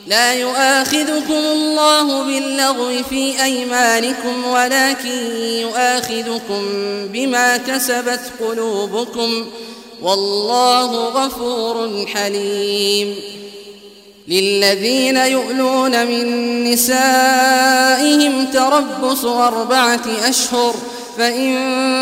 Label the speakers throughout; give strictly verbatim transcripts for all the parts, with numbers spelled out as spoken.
Speaker 1: لا يؤاخذكم الله باللغو في أيمانكم ولكن يؤاخذكم بما كسبت قلوبكم والله غفور حليم. للذين يؤلون من نسائهم تربص أربعة أشهر فإن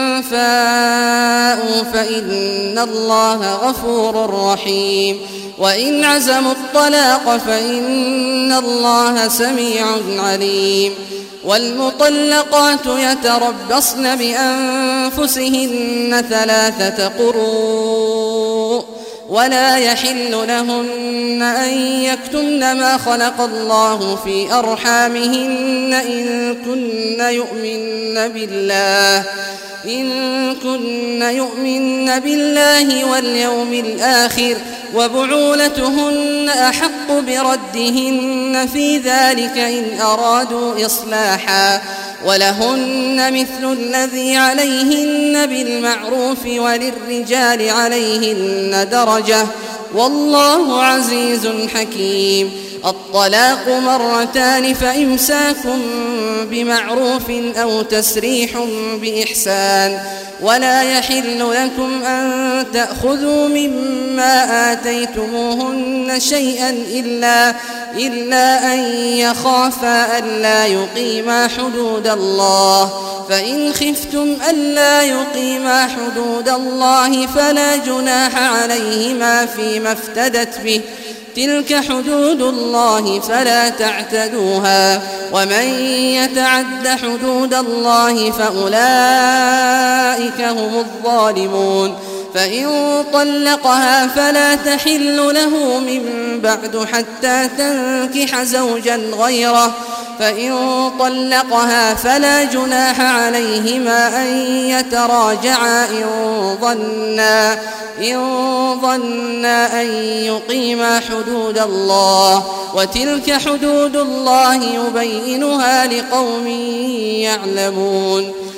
Speaker 1: فاءوا فإن الله غفور رحيم. وإن عزموا الطلاق فإن الله سميع عليم. والمطلقات يتربصن بأنفسهن ثلاثة قروء ولا يحل لهن أن يكتمن ما خلق الله في أرحامهن إن كن يؤمن بالله إن كن يؤمن بالله واليوم الآخر وبعولتهن أحق بردهن في ذلك إن أرادوا إصلاحا ولهن مثل الذي عليهن بالمعروف وللرجال عليهن درجة والله عزيز حكيم. الطلاق مرتان فإمساك بمعروف أو تسريح بإحسان ولا يحل لكم أن تأخذوا مما آتيتموهن شيئا إلا, إلا أن يخافا ألا يقيما حدود الله فإن خفتم ألا يقيما حدود الله فلا جناح عليهما فيما افتدت به تلك حدود الله فلا تعتدوها ومن يتعد حدود الله فأولئك هم الظالمون. فإن طلقها فلا تحل له من بعد حتى تنكح زوجا غيره فإن طلقها فلا جناح عليهما أن يتراجعا إن ظنا إن ظنا أن يقيما حدود الله وتلك حدود الله يبينها لقوم يعلمون.